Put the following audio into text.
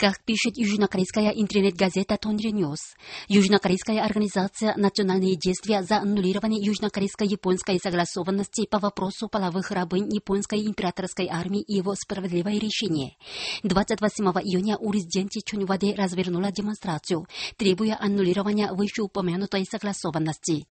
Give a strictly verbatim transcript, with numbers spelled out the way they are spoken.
Как пишет южнокорейская интернет-газета Тонри Ньюс, южнокорейская организация «Национальные действия за аннулирование южнокорейско-японской согласованности по вопросу половых рабынь японской императорской армии и его справедливое решение двадцать восьмого июня у резиденции Чоньваде развернула демонстрацию, требуя аннулирования вышеупомянутой согласованности.